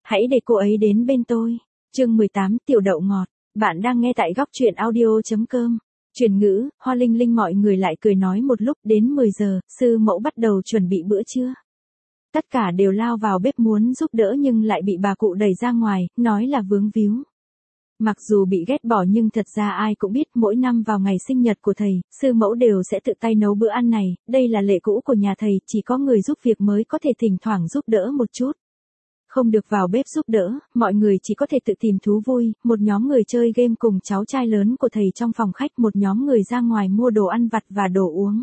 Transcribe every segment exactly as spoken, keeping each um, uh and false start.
hãy để cô ấy đến bên tôi. Chương mười tám, tiểu đậu ngọt. Bạn đang nghe tại góc truyện audio chấm com. Truyền ngữ, Hoa Linh Linh mọi người lại cười nói một lúc. Đến mười giờ, sư mẫu bắt đầu chuẩn bị bữa trưa. Tất cả đều lao vào bếp muốn giúp đỡ nhưng lại bị bà cụ đẩy ra ngoài, nói là vướng víu. Mặc dù bị ghét bỏ nhưng thật ra ai cũng biết mỗi năm vào ngày sinh nhật của thầy, sư mẫu đều sẽ tự tay nấu bữa ăn này, đây là lệ cũ của nhà thầy, chỉ có người giúp việc mới có thể thỉnh thoảng giúp đỡ một chút. Không được vào bếp giúp đỡ, mọi người chỉ có thể tự tìm thú vui, một nhóm người chơi game cùng cháu trai lớn của thầy trong phòng khách, một nhóm người ra ngoài mua đồ ăn vặt và đồ uống.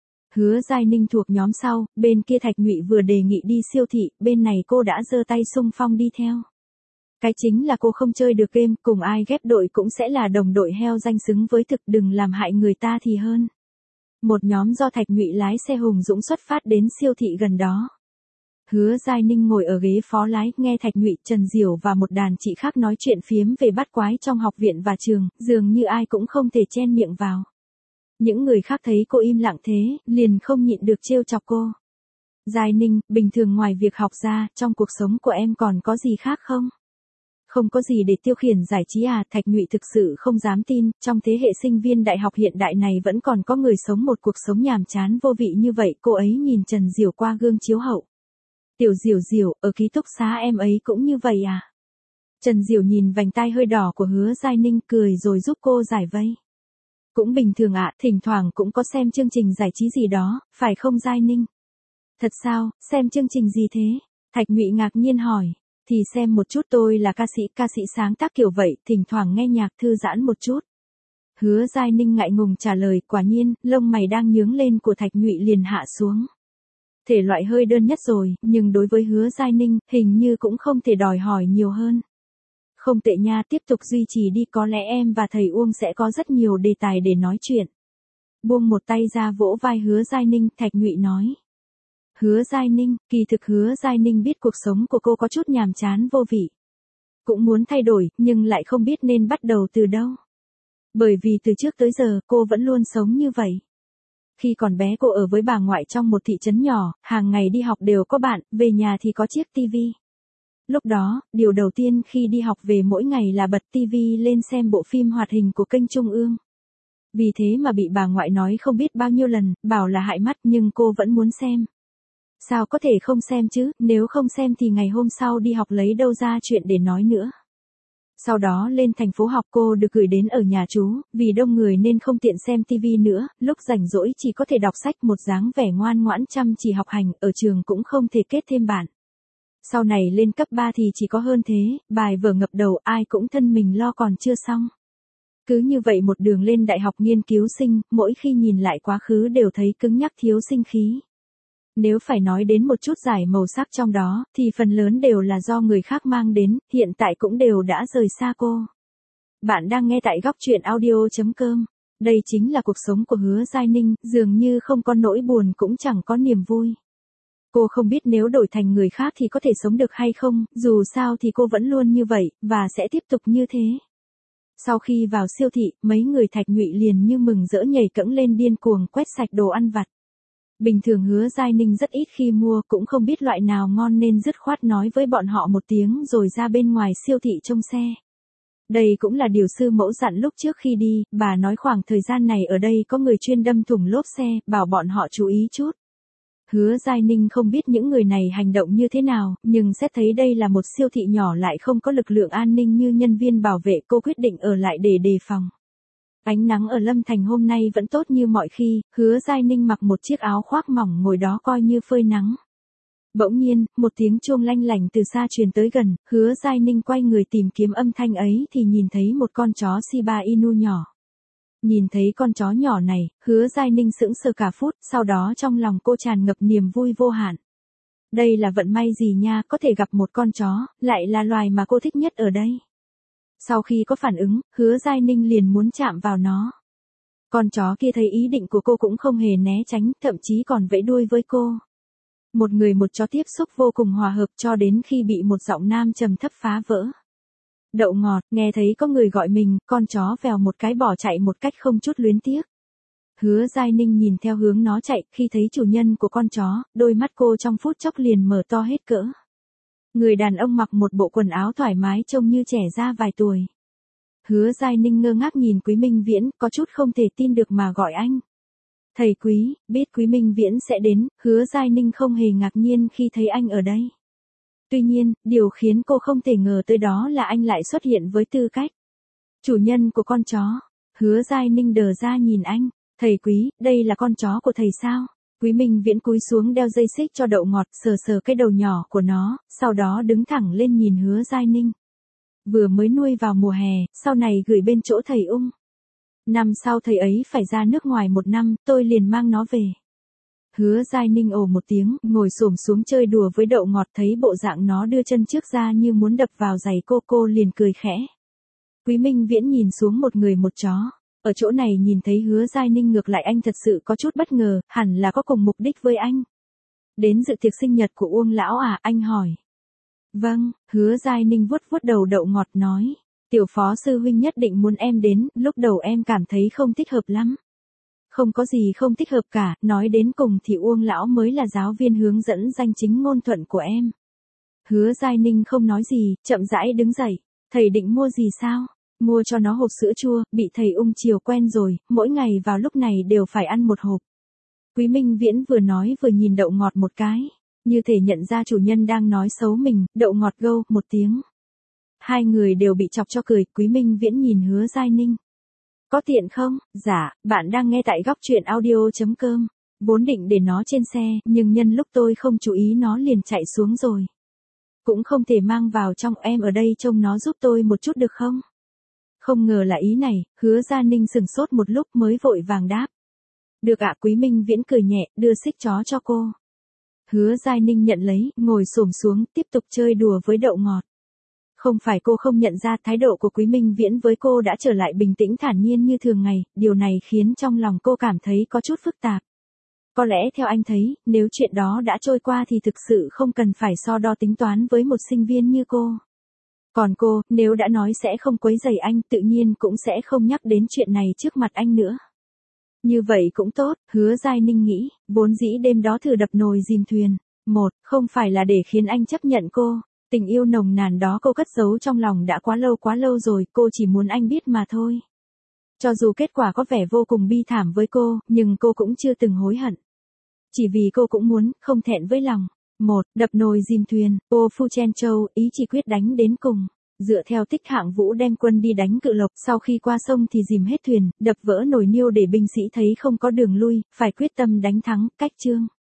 Hứa Giai Ninh thuộc nhóm sau, bên kia Thạch Nhụy vừa đề nghị đi siêu thị, bên này cô đã giơ tay xung phong đi theo. Cái chính là cô không chơi được game, cùng ai ghép đội cũng sẽ là đồng đội heo danh xứng với thực, đừng làm hại người ta thì hơn. Một nhóm do Thạch Nhụy lái xe hùng dũng xuất phát đến siêu thị gần đó. Hứa Giai Ninh ngồi ở ghế phó lái, nghe Thạch Nhụy, Trần Diểu và một đàn chị khác nói chuyện phiếm về bắt quái trong học viện và trường, dường như ai cũng không thể chen miệng vào. Những người khác thấy cô im lặng thế, liền không nhịn được trêu chọc cô. Giai Ninh, bình thường ngoài việc học ra, trong cuộc sống của em còn có gì khác không? Không có gì để tiêu khiển giải trí à? Thạch Nhụy thực sự không dám tin, trong thế hệ sinh viên đại học hiện đại này vẫn còn có người sống một cuộc sống nhàm chán vô vị như vậy. Cô ấy nhìn Trần Diểu qua gương chiếu hậu. Tiểu Diểu Diểu, ở ký túc xá em ấy cũng như vậy à? Trần Diểu nhìn vành tai hơi đỏ của Hứa Giai Ninh, cười rồi giúp cô giải vây. Cũng bình thường ạ, à, thỉnh thoảng cũng có xem chương trình giải trí gì đó, phải không Giai Ninh? Thật sao, xem chương trình gì thế? Thạch Nhụy ngạc nhiên hỏi. Thì xem một chút, tôi là ca sĩ, ca sĩ sáng tác kiểu vậy, thỉnh thoảng nghe nhạc thư giãn một chút. Hứa Giai Ninh ngại ngùng trả lời, quả nhiên, lông mày đang nhướng lên của Thạch Nhụy liền hạ xuống. Thể loại hơi đơn nhất rồi, nhưng đối với Hứa Giai Ninh, hình như cũng không thể đòi hỏi nhiều hơn. Không tệ nha, tiếp tục duy trì đi, có lẽ em và thầy Uông sẽ có rất nhiều đề tài để nói chuyện. Buông một tay ra vỗ vai Hứa Giai Ninh, Thạch Nhụy nói. Hứa Giai Ninh, kỳ thực Hứa Giai Ninh biết cuộc sống của cô có chút nhàm chán vô vị. Cũng muốn thay đổi, nhưng lại không biết nên bắt đầu từ đâu. Bởi vì từ trước tới giờ, cô vẫn luôn sống như vậy. Khi còn bé cô ở với bà ngoại trong một thị trấn nhỏ, hàng ngày đi học đều có bạn, về nhà thì có chiếc tivi. Lúc đó, điều đầu tiên khi đi học về mỗi ngày là bật tivi lên xem bộ phim hoạt hình của kênh Trung ương. Vì thế mà bị bà ngoại nói không biết bao nhiêu lần, bảo là hại mắt, nhưng cô vẫn muốn xem. Sao có thể không xem chứ, nếu không xem thì ngày hôm sau đi học lấy đâu ra chuyện để nói nữa. Sau đó lên thành phố học, cô được gửi đến ở nhà chú, vì đông người nên không tiện xem tivi nữa, lúc rảnh rỗi chỉ có thể đọc sách, một dáng vẻ ngoan ngoãn chăm chỉ học hành, ở trường cũng không thể kết thêm bạn. Sau này lên cấp ba thì chỉ có hơn thế, bài vở ngập đầu, ai cũng thân mình lo còn chưa xong. Cứ như vậy một đường lên đại học nghiên cứu sinh, mỗi khi nhìn lại quá khứ đều thấy cứng nhắc thiếu sinh khí. Nếu phải nói đến một chút giải màu sắc trong đó, thì phần lớn đều là do người khác mang đến, hiện tại cũng đều đã rời xa cô. Bạn đang nghe tại góc truyện audio chấm com. Đây chính là cuộc sống của Hứa Giai Ninh, dường như không có nỗi buồn cũng chẳng có niềm vui. Cô không biết nếu đổi thành người khác thì có thể sống được hay không, dù sao thì cô vẫn luôn như vậy, và sẽ tiếp tục như thế. Sau khi vào siêu thị, mấy người Thạch Nhụy liền như mừng rỡ nhảy cẫng lên điên cuồng quét sạch đồ ăn vặt. Bình thường Hứa Giai Ninh rất ít khi mua, cũng không biết loại nào ngon nên dứt khoát nói với bọn họ một tiếng rồi ra bên ngoài siêu thị trông xe. Đây cũng là điều sư mẫu dặn lúc trước khi đi, bà nói khoảng thời gian này ở đây có người chuyên đâm thủng lốp xe, bảo bọn họ chú ý chút. Hứa Giai Ninh không biết những người này hành động như thế nào, nhưng xét thấy đây là một siêu thị nhỏ lại không có lực lượng an ninh như nhân viên bảo vệ, cô quyết định ở lại để đề phòng. Ánh nắng ở Lâm Thành hôm nay vẫn tốt như mọi khi, Hứa Giai Ninh mặc một chiếc áo khoác mỏng ngồi đó coi như phơi nắng. Bỗng nhiên, một tiếng chuông lanh lảnh từ xa truyền tới gần, Hứa Giai Ninh quay người tìm kiếm âm thanh ấy thì nhìn thấy một con chó Shiba Inu nhỏ. Nhìn thấy con chó nhỏ này, Hứa Giai Ninh sững sờ cả phút, sau đó trong lòng cô tràn ngập niềm vui vô hạn. Đây là vận may gì nha, có thể gặp một con chó, lại là loài mà cô thích nhất ở đây. Sau khi có phản ứng, Hứa Giai Ninh liền muốn chạm vào nó. Con chó kia thấy ý định của cô cũng không hề né tránh, thậm chí còn vẫy đuôi với cô. Một người một chó tiếp xúc vô cùng hòa hợp cho đến khi bị một giọng nam trầm thấp phá vỡ. Đậu ngọt, nghe thấy có người gọi mình, con chó vèo một cái bỏ chạy một cách không chút luyến tiếc. Hứa Giai Ninh nhìn theo hướng nó chạy, khi thấy chủ nhân của con chó, đôi mắt cô trong phút chốc liền mở to hết cỡ. Người đàn ông mặc một bộ quần áo thoải mái trông như trẻ ra vài tuổi. Hứa Giai Ninh ngơ ngác nhìn Quý Minh Viễn, có chút không thể tin được mà gọi anh. Thầy Quý, biết Quý Minh Viễn sẽ đến, Hứa Giai Ninh không hề ngạc nhiên khi thấy anh ở đây. Tuy nhiên, điều khiến cô không thể ngờ tới đó là anh lại xuất hiện với tư cách chủ nhân của con chó. Hứa Giai Ninh đờ ra nhìn anh. Thầy Quý, đây là con chó của thầy sao? Quý Minh Viễn cúi xuống đeo dây xích cho đậu ngọt, sờ sờ cái đầu nhỏ của nó, sau đó đứng thẳng lên nhìn Hứa Giai Ninh. Vừa mới nuôi vào mùa hè, sau này gửi bên chỗ thầy Ung. Năm sau thầy ấy phải ra nước ngoài một năm, tôi liền mang nó về. Hứa Giai Ninh ồ một tiếng, ngồi xổm xuống chơi đùa với đậu ngọt, thấy bộ dạng nó đưa chân trước ra như muốn đập vào giày cô, cô liền cười khẽ. Quý Minh Viễn nhìn xuống một người một chó. Ở chỗ này nhìn thấy Hứa Giai Ninh ngược lại anh thật sự có chút bất ngờ, hẳn là có cùng mục đích với anh. Đến dự tiệc sinh nhật của Uông lão à, anh hỏi. Vâng, Hứa Giai Ninh vuốt vuốt đầu đậu ngọt nói. Tiểu phó sư huynh nhất định muốn em đến, lúc đầu em cảm thấy không thích hợp lắm. Không có gì không thích hợp cả, nói đến cùng thì Uông lão mới là giáo viên hướng dẫn danh chính ngôn thuận của em. Hứa Giai Ninh không nói gì, chậm rãi đứng dậy. Thầy định mua gì sao? Mua cho nó hộp sữa chua, bị thầy Ung chiều quen rồi, mỗi ngày vào lúc này đều phải ăn một hộp. Quý Minh Viễn vừa nói vừa nhìn đậu ngọt một cái, như thể nhận ra chủ nhân đang nói xấu mình, đậu ngọt gâu một tiếng. Hai người đều bị chọc cho cười, Quý Minh Viễn nhìn Hứa Giai Ninh. Có tiện không? Dạ, bạn đang nghe tại góc truyện audio.com. Vốn định để nó trên xe, nhưng nhân lúc tôi không chú ý nó liền chạy xuống rồi. Cũng không thể mang vào trong, em ở đây trông nó giúp tôi một chút được không? Không ngờ là ý này, Hứa Giai Ninh sừng sốt một lúc mới vội vàng đáp. Được ạ. Quý Minh Viễn cười nhẹ, đưa xích chó cho cô. Hứa Giai Ninh nhận lấy, ngồi xổm xuống, tiếp tục chơi đùa với đậu ngọt. Không phải cô không nhận ra thái độ của Quý Minh Viễn với cô đã trở lại bình tĩnh thản nhiên như thường ngày, điều này khiến trong lòng cô cảm thấy có chút phức tạp. Có lẽ theo anh thấy, nếu chuyện đó đã trôi qua thì thực sự không cần phải so đo tính toán với một sinh viên như cô. Còn cô, nếu đã nói sẽ không quấy rầy anh, tự nhiên cũng sẽ không nhắc đến chuyện này trước mặt anh nữa. Như vậy cũng tốt, Hứa Giai Ninh nghĩ, vốn dĩ đêm đó thử đập nồi dìm thuyền. Một, không phải là để khiến anh chấp nhận cô. Tình yêu nồng nàn đó cô cất giấu trong lòng đã quá lâu quá lâu rồi, cô chỉ muốn anh biết mà thôi. Cho dù kết quả có vẻ vô cùng bi thảm với cô, nhưng cô cũng chưa từng hối hận. Chỉ vì cô cũng muốn, không thẹn với lòng. Một, đập nồi dìm thuyền, ô Phu Chen Châu, ý chỉ quyết đánh đến cùng. Dựa theo tích Hạng Vũ đem quân đi đánh Cự Lộc, sau khi qua sông thì dìm hết thuyền, đập vỡ nồi niêu để binh sĩ thấy không có đường lui, phải quyết tâm đánh thắng, cách chương.